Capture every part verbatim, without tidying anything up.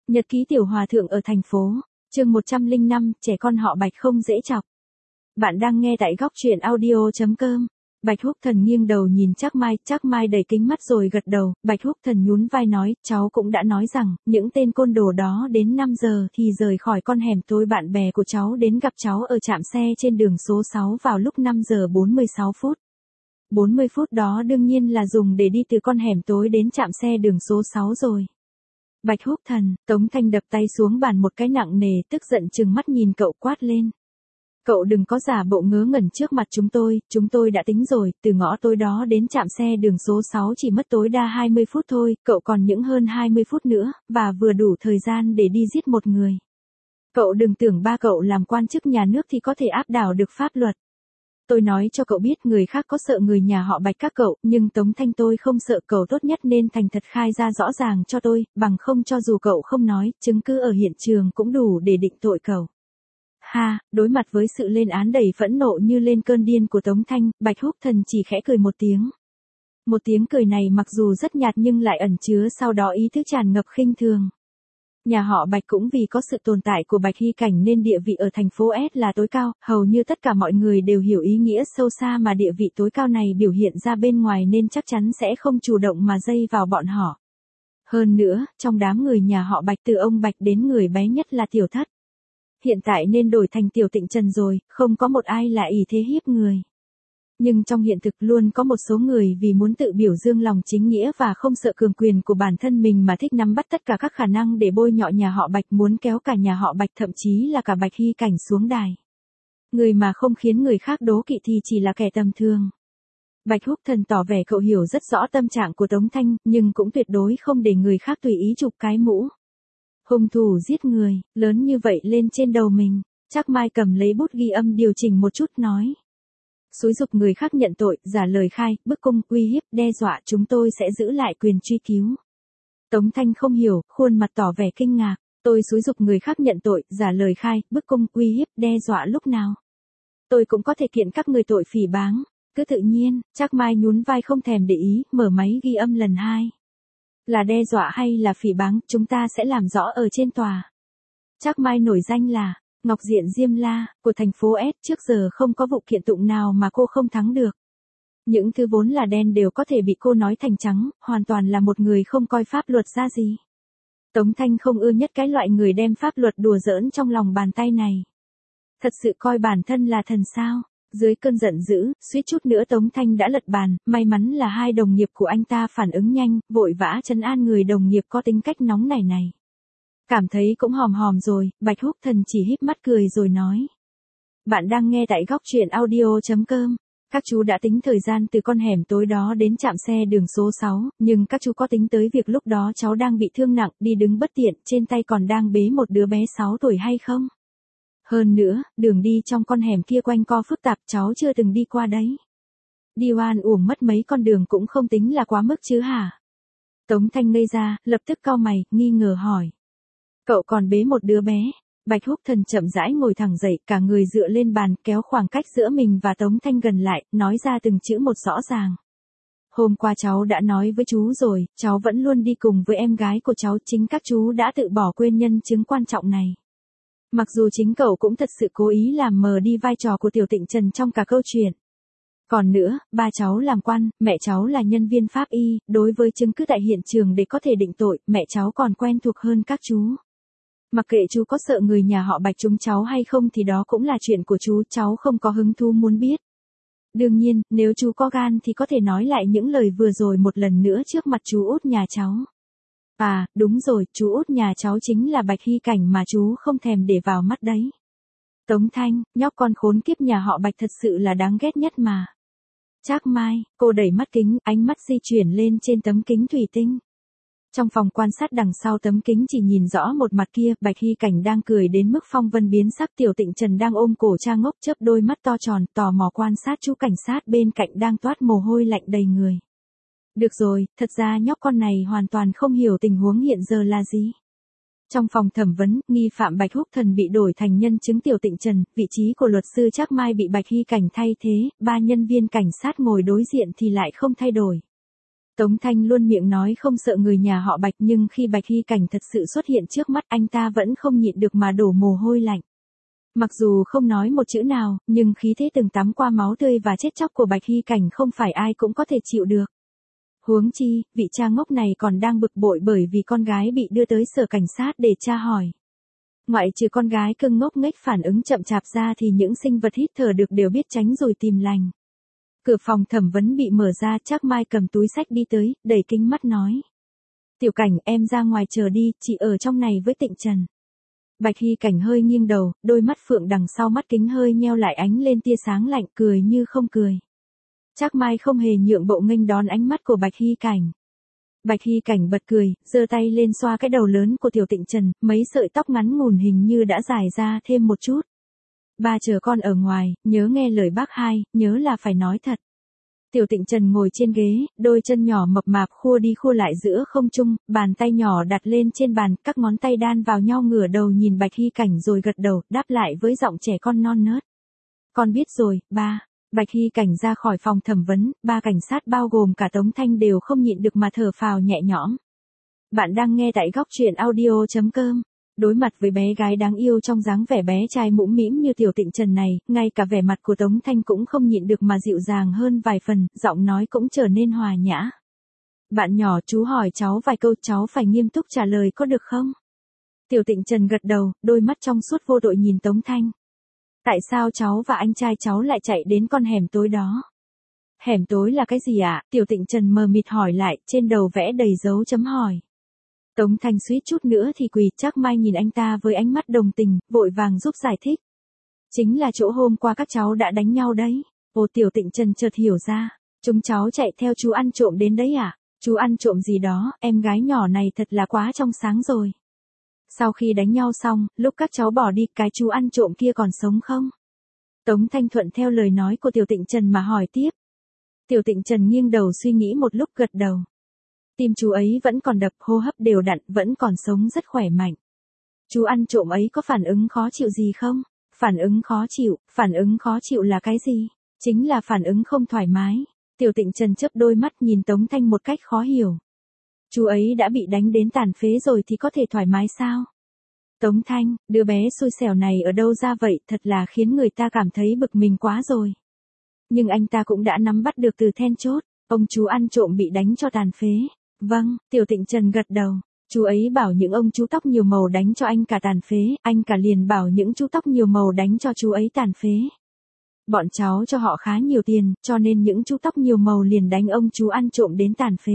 Nhật ký tiểu hòa thượng ở thành phố, chương một trăm lẻ năm, trẻ con họ Bạch không dễ chọc. Bạn đang nghe tại góc truyện audio.com. Bạch Húc Thần nghiêng đầu nhìn Trác Mai, Trác Mai đẩy kính mắt rồi gật đầu, Bạch Húc Thần nhún vai nói, cháu cũng đã nói rằng, những tên côn đồ đó đến năm giờ thì rời khỏi con hẻm tối, bạn bè của cháu đến gặp cháu ở trạm xe trên đường số sáu vào lúc năm giờ bốn mươi sáu phút. bốn mươi phút đó đương nhiên là dùng để đi từ con hẻm tối đến trạm xe đường số sáu rồi. Bạch Húc Thần, Tống Thanh đập tay xuống bàn một cái nặng nề, tức giận trừng mắt nhìn cậu quát lên. Cậu đừng có giả bộ ngớ ngẩn trước mặt chúng tôi, chúng tôi đã tính rồi, từ ngõ tối đó đến trạm xe đường số sáu chỉ mất tối đa hai mươi phút thôi, cậu còn những hơn hai mươi phút nữa, và vừa đủ thời gian để đi giết một người. Cậu đừng tưởng ba cậu làm quan chức nhà nước thì có thể áp đảo được pháp luật. Tôi nói cho cậu biết, người khác có sợ người nhà họ Bạch các cậu, nhưng Tống Thanh tôi không sợ, cậu tốt nhất nên thành thật khai ra rõ ràng cho tôi, bằng không cho dù cậu không nói, chứng cứ ở hiện trường cũng đủ để định tội cậu. Ha, đối mặt với sự lên án đầy phẫn nộ như lên cơn điên của Tống Thanh, Bạch Húc Thần chỉ khẽ cười một tiếng. Một tiếng cười này mặc dù rất nhạt nhưng lại ẩn chứa sau đó ý thức tràn ngập khinh thường. Nhà họ Bạch cũng vì có sự tồn tại của Bạch Hy Cảnh nên địa vị ở thành phố S là tối cao, hầu như tất cả mọi người đều hiểu ý nghĩa sâu xa mà địa vị tối cao này biểu hiện ra bên ngoài nên chắc chắn sẽ không chủ động mà dây vào bọn họ. Hơn nữa, trong đám người nhà họ Bạch từ ông Bạch đến người bé nhất là Tiểu Thất. Hiện tại nên đổi thành Tiểu Tịnh Trần rồi, không có một ai là ỷ thế hiếp người. Nhưng trong hiện thực luôn có một số người vì muốn tự biểu dương lòng chính nghĩa và không sợ cường quyền của bản thân mình mà thích nắm bắt tất cả các khả năng để bôi nhọ nhà họ Bạch, muốn kéo cả nhà họ Bạch thậm chí là cả Bạch Hy Cảnh xuống đài. Người mà không khiến người khác đố kỵ thì chỉ là kẻ tầm thường. Bạch Húc Thần tỏ vẻ cậu hiểu rất rõ tâm trạng của Tống Thanh, nhưng cũng tuyệt đối không để người khác tùy ý chụp cái mũ. Hung thủ giết người, lớn như vậy lên trên đầu mình. Trác Mai cầm lấy bút ghi âm điều chỉnh một chút nói. Xúi giục người khác nhận tội, giả lời khai, bức cung, uy hiếp, đe dọa, chúng tôi sẽ giữ lại quyền truy cứu. Tống Thanh không hiểu, khuôn mặt tỏ vẻ kinh ngạc. Tôi xúi giục người khác nhận tội, giả lời khai, bức cung, uy hiếp, đe dọa lúc nào? Tôi cũng có thể kiện các người tội phỉ báng. Cứ tự nhiên, Trác Mai nhún vai không thèm để ý, mở máy ghi âm lần hai. Là đe dọa hay là phỉ báng, chúng ta sẽ làm rõ ở trên tòa. Trác Mai nổi danh là Ngọc Diện Diêm La, của thành phố S, trước giờ không có vụ kiện tụng nào mà cô không thắng được. Những thứ vốn là đen đều có thể bị cô nói thành trắng, hoàn toàn là một người không coi pháp luật ra gì. Tống Thanh không ưa nhất cái loại người đem pháp luật đùa giỡn trong lòng bàn tay này. Thật sự coi bản thân là thần sao? Dưới cơn giận dữ, suýt chút nữa Tống Thanh đã lật bàn, may mắn là hai đồng nghiệp của anh ta phản ứng nhanh, vội vã trấn an người đồng nghiệp có tính cách nóng nảy này. Cảm thấy cũng hòm hòm rồi, Bạch Húc Thần chỉ híp mắt cười rồi nói. Bạn đang nghe tại góc truyện audio.com. Các chú đã tính thời gian từ con hẻm tối đó đến trạm xe đường số sáu, nhưng các chú có tính tới việc lúc đó cháu đang bị thương nặng, đi đứng bất tiện, trên tay còn đang bế một đứa bé sáu tuổi hay không? Hơn nữa, đường đi trong con hẻm kia quanh co phức tạp, cháu chưa từng đi qua đấy. Đi oan uổng mất mấy con đường cũng không tính là quá mức chứ hả? Tống Thanh ngây ra, lập tức cau mày, nghi ngờ hỏi. Cậu còn bế một đứa bé? Bạch Húc Thần chậm rãi ngồi thẳng dậy, cả người dựa lên bàn, kéo khoảng cách giữa mình và Tống Thanh gần lại, nói ra từng chữ một rõ ràng. Hôm qua cháu đã nói với chú rồi, cháu vẫn luôn đi cùng với em gái của cháu, chính các chú đã tự bỏ quên nhân chứng quan trọng này. Mặc dù chính cậu cũng thật sự cố ý làm mờ đi vai trò của Tiểu Tịnh Trần trong cả câu chuyện. Còn nữa, ba cháu làm quan, mẹ cháu là nhân viên pháp y, đối với chứng cứ tại hiện trường để có thể định tội, mẹ cháu còn quen thuộc hơn các chú. Mặc kệ chú có sợ người nhà họ Bạch chúng cháu hay không thì đó cũng là chuyện của chú, cháu không có hứng thú muốn biết. Đương nhiên, nếu chú có gan thì có thể nói lại những lời vừa rồi một lần nữa trước mặt chú út nhà cháu. À, đúng rồi, chú út nhà cháu chính là Bạch Hy Cảnh mà chú không thèm để vào mắt đấy. Tống Thanh, nhóc con khốn kiếp nhà họ Bạch thật sự là đáng ghét nhất mà. Trác Mai, cô đẩy mắt kính, ánh mắt di chuyển lên trên tấm kính thủy tinh. Trong phòng quan sát đằng sau tấm kính chỉ nhìn rõ một mặt kia, Bạch Hy Cảnh đang cười đến mức phong vân biến sắc, Tiểu Tịnh Trần đang ôm cổ cha ngốc chớp đôi mắt to tròn, tò mò quan sát chú cảnh sát bên cạnh đang toát mồ hôi lạnh đầy người. Được rồi, thật ra nhóc con này hoàn toàn không hiểu tình huống hiện giờ là gì. Trong phòng thẩm vấn, nghi phạm Bạch Húc Thần bị đổi thành nhân chứng Tiểu Tịnh Trần, vị trí của luật sư Trác Mai bị Bạch Hy Cảnh thay thế, ba nhân viên cảnh sát ngồi đối diện thì lại không thay đổi. Tống Thanh luôn miệng nói không sợ người nhà họ Bạch, nhưng khi Bạch Hy Cảnh thật sự xuất hiện trước mắt anh ta vẫn không nhịn được mà đổ mồ hôi lạnh. Mặc dù không nói một chữ nào, nhưng khí thế từng tắm qua máu tươi và chết chóc của Bạch Hy Cảnh không phải ai cũng có thể chịu được. Huống chi, vị cha ngốc này còn đang bực bội bởi vì con gái bị đưa tới sở cảnh sát để tra hỏi. Ngoại trừ con gái cưng ngốc nghếch phản ứng chậm chạp ra thì những sinh vật hít thở được đều biết tránh rồi tìm lành. Cửa phòng thẩm vấn bị mở ra, Trác Mai cầm túi sách đi tới, đẩy kính mắt nói. Tiểu Cảnh, em ra ngoài chờ đi, chị ở trong này với Tịnh Trần. Bạch Hy Cảnh hơi nghiêng đầu, đôi mắt phượng đằng sau mắt kính hơi nheo lại ánh lên tia sáng lạnh, cười như không cười. Trác Mai không hề nhượng bộ nghênh đón ánh mắt của Bạch Hy Cảnh. Bạch Hy Cảnh bật cười, giơ tay lên xoa cái đầu lớn của Tiểu Tịnh Trần, mấy sợi tóc ngắn ngủn hình như đã dài ra thêm một chút. Ba chờ con ở ngoài, nhớ nghe lời bác hai, nhớ là phải nói thật. Tiểu Tịnh Trần ngồi trên ghế, đôi chân nhỏ mập mạp khua đi khua lại giữa không trung, bàn tay nhỏ đặt lên trên bàn, các ngón tay đan vào nhau, ngửa đầu nhìn Bạch Hy Cảnh rồi gật đầu, đáp lại với giọng trẻ con non nớt. Con biết rồi, ba. Bạch Hy Cảnh ra khỏi phòng thẩm vấn, ba cảnh sát bao gồm cả Tống Thanh đều không nhịn được mà thở phào nhẹ nhõm. Bạn đang nghe tại góc truyện audio chấm com. Đối mặt với bé gái đáng yêu trong dáng vẻ bé trai mũm mĩm như Tiểu Tịnh Trần này, ngay cả vẻ mặt của Tống Thanh cũng không nhịn được mà dịu dàng hơn vài phần, giọng nói cũng trở nên hòa nhã. Bạn nhỏ, chú hỏi cháu vài câu, cháu phải nghiêm túc trả lời có được không? Tiểu Tịnh Trần gật đầu, đôi mắt trong suốt vô tội nhìn Tống Thanh. Tại sao cháu và anh trai cháu lại chạy đến con hẻm tối đó? Hẻm tối là cái gì ạ? À? Tiểu Tịnh Trần mờ mịt hỏi lại, trên đầu vẽ đầy dấu chấm hỏi. Tống Thanh suýt chút nữa thì quỳ. Trác Mai nhìn anh ta với ánh mắt đồng tình, vội vàng giúp giải thích. Chính là chỗ hôm qua các cháu đã đánh nhau đấy. Ồ, Tiểu Tịnh Trần chợt hiểu ra. Chúng cháu chạy theo chú ăn trộm đến đấy à? Chú ăn trộm gì đó, em gái nhỏ này thật là quá trong sáng rồi. Sau khi đánh nhau xong, lúc các cháu bỏ đi, cái chú ăn trộm kia còn sống không? Tống Thanh thuận theo lời nói của Tiểu Tịnh Trần mà hỏi tiếp. Tiểu Tịnh Trần nghiêng đầu suy nghĩ một lúc gật đầu. Tim chú ấy vẫn còn đập, hô hấp đều đặn, vẫn còn sống rất khỏe mạnh. Chú ăn trộm ấy có phản ứng khó chịu gì không? Phản ứng khó chịu, phản ứng khó chịu là cái gì? Chính là phản ứng không thoải mái. Tiểu Tịnh Trần chớp đôi mắt nhìn Tống Thanh một cách khó hiểu. Chú ấy đã bị đánh đến tàn phế rồi thì có thể thoải mái sao? Tống Thanh, đứa bé xui xẻo này ở đâu ra vậy, thật là khiến người ta cảm thấy bực mình quá rồi. Nhưng anh ta cũng đã nắm bắt được từ then chốt, ông chú ăn trộm bị đánh cho tàn phế. Vâng, Tiểu Tịnh Trần gật đầu. Chú ấy bảo những ông chú tóc nhiều màu đánh cho anh cả tàn phế, anh cả liền bảo những chú tóc nhiều màu đánh cho chú ấy tàn phế. Bọn cháu cho họ khá nhiều tiền, cho nên những chú tóc nhiều màu liền đánh ông chú ăn trộm đến tàn phế.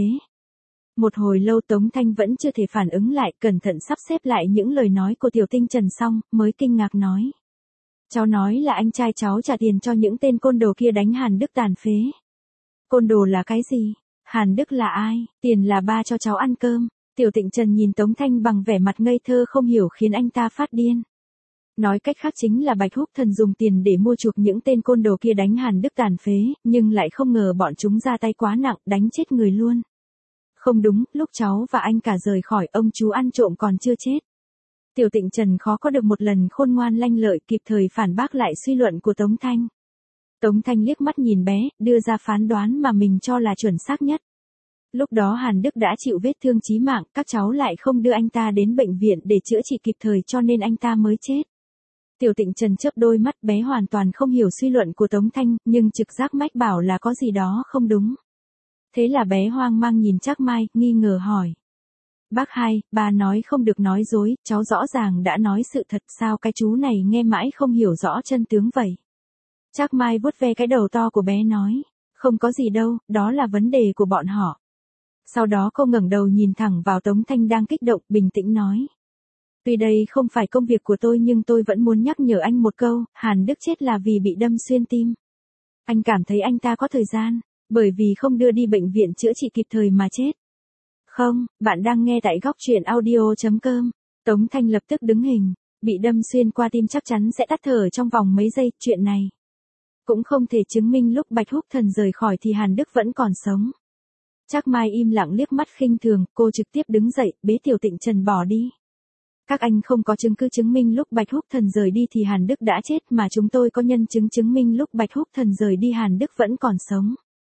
Một hồi lâu Tống Thanh vẫn chưa thể phản ứng lại, cẩn thận sắp xếp lại những lời nói của Tiểu Tinh Trần xong, mới kinh ngạc nói. Cháu nói là anh trai cháu trả tiền cho những tên côn đồ kia đánh Hàn Đức tàn phế. Côn đồ là cái gì? Hàn Đức là ai? Tiền là ba cho cháu ăn cơm. Tiểu Tịnh Trần nhìn Tống Thanh bằng vẻ mặt ngây thơ không hiểu khiến anh ta phát điên. Nói cách khác chính là Bạch Húc Thần dùng tiền để mua chuộc những tên côn đồ kia đánh Hàn Đức tàn phế, nhưng lại không ngờ bọn chúng ra tay quá nặng, đánh chết người luôn. Không đúng, lúc cháu và anh cả rời khỏi, ông chú ăn trộm còn chưa chết. Tiểu Tịnh Trần khó có được một lần khôn ngoan lanh lợi kịp thời phản bác lại suy luận của Tống Thanh. Tống Thanh liếc mắt nhìn bé, đưa ra phán đoán mà mình cho là chuẩn xác nhất. Lúc đó Hàn Đức đã chịu vết thương chí mạng, các cháu lại không đưa anh ta đến bệnh viện để chữa trị kịp thời cho nên anh ta mới chết. Tiểu Tịnh Trần chớp đôi mắt, bé hoàn toàn không hiểu suy luận của Tống Thanh, nhưng trực giác mách bảo là có gì đó không đúng. Thế là bé hoang mang nhìn Trác Mai, nghi ngờ hỏi. Bác hai, bà nói không được nói dối, cháu rõ ràng đã nói sự thật, sao cái chú này nghe mãi không hiểu rõ chân tướng vậy? Trác Mai vuốt ve cái đầu to của bé nói. Không có gì đâu, đó là vấn đề của bọn họ. Sau đó cô ngẩng đầu nhìn thẳng vào Tống Thanh đang kích động, bình tĩnh nói. Tuy đây không phải công việc của tôi nhưng tôi vẫn muốn nhắc nhở anh một câu, Hàn Đức chết là vì bị đâm xuyên tim. Anh cảm thấy anh ta có thời gian, bởi vì không đưa đi bệnh viện chữa trị kịp thời mà chết. Không, bạn đang nghe tại góc truyện audio chấm com. Tống Thanh lập tức đứng hình, bị đâm xuyên qua tim chắc chắn sẽ tắt thở trong vòng mấy giây, chuyện này cũng không thể chứng minh lúc Bạch Húc Thần rời khỏi thì Hàn Đức vẫn còn sống. Trác Mai im lặng liếc mắt khinh thường, cô trực tiếp đứng dậy, bế Tiểu Tịnh Trần bỏ đi. Các anh không có chứng cứ chứng minh lúc Bạch Húc Thần rời đi thì Hàn Đức đã chết, mà chúng tôi có nhân chứng chứng minh lúc Bạch Húc Thần rời đi Hàn Đức vẫn còn sống.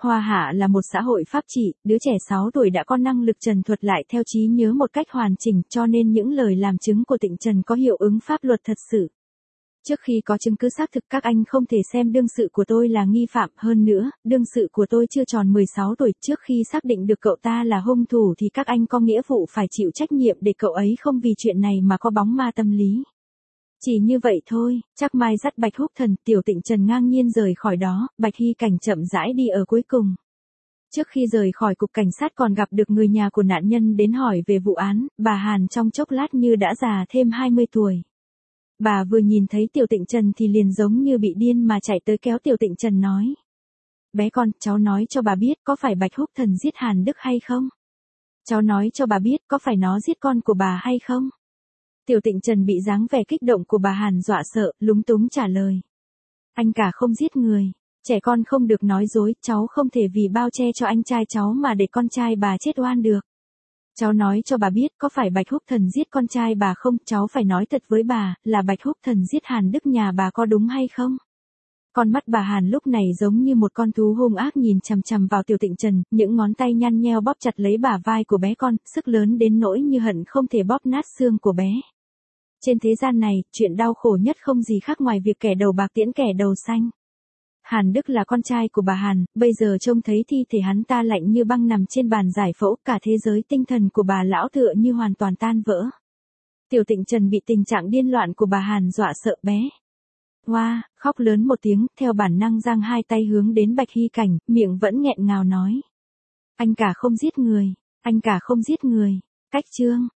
Hoa Hạ là một xã hội pháp trị, đứa trẻ sáu tuổi đã có năng lực trần thuật lại theo trí nhớ một cách hoàn chỉnh, cho nên những lời làm chứng của Tịnh Trần có hiệu ứng pháp luật thật sự. Trước khi có chứng cứ xác thực các anh không thể xem đương sự của tôi là nghi phạm, hơn nữa, đương sự của tôi chưa tròn mười sáu tuổi, trước khi xác định được cậu ta là hung thủ thì các anh có nghĩa vụ phải chịu trách nhiệm để cậu ấy không vì chuyện này mà có bóng ma tâm lý. Chỉ như vậy thôi, Trác Mai dắt Bạch Húc Thần, Tiểu Tịnh Trần ngang nhiên rời khỏi đó, Bạch Hy Cảnh chậm rãi đi ở cuối cùng. Trước khi rời khỏi cục cảnh sát còn gặp được người nhà của nạn nhân đến hỏi về vụ án, bà Hàn trong chốc lát như đã già thêm hai mươi tuổi. Bà vừa nhìn thấy Tiểu Tịnh Trần thì liền giống như bị điên mà chạy tới kéo Tiểu Tịnh Trần nói. Bé con, cháu nói cho bà biết có phải Bạch Húc Thần giết Hàn Đức hay không? Cháu nói cho bà biết có phải nó giết con của bà hay không? Tiểu Tịnh Trần bị dáng vẻ kích động của bà Hàn dọa sợ, lúng túng trả lời. Anh cả không giết người. Trẻ con không được nói dối, cháu không thể vì bao che cho anh trai cháu mà để con trai bà chết oan được. Cháu nói cho bà biết có phải Bạch Húc Thần giết con trai bà không, cháu phải nói thật với bà, là Bạch Húc Thần giết Hàn Đức nhà bà có đúng hay không? Con mắt bà Hàn lúc này giống như một con thú hung ác nhìn chằm chằm vào Tiểu Tịnh Trần, những ngón tay nhăn nheo bóp chặt lấy bả vai của bé con, sức lớn đến nỗi như hận không thể bóp nát xương của bé. Trên thế gian này, chuyện đau khổ nhất không gì khác ngoài việc kẻ đầu bạc tiễn kẻ đầu xanh. Hàn Đức là con trai của bà Hàn, bây giờ trông thấy thi thể hắn ta lạnh như băng nằm trên bàn giải phẫu, cả thế giới tinh thần của bà lão tựa như hoàn toàn tan vỡ. Tiểu Tịnh Trần bị tình trạng điên loạn của bà Hàn dọa sợ bé. Hoa, wow, khóc lớn một tiếng, theo bản năng giang hai tay hướng đến Bạch Hy Cảnh, miệng vẫn nghẹn ngào nói. Anh cả không giết người, anh cả không giết người. Cách chương.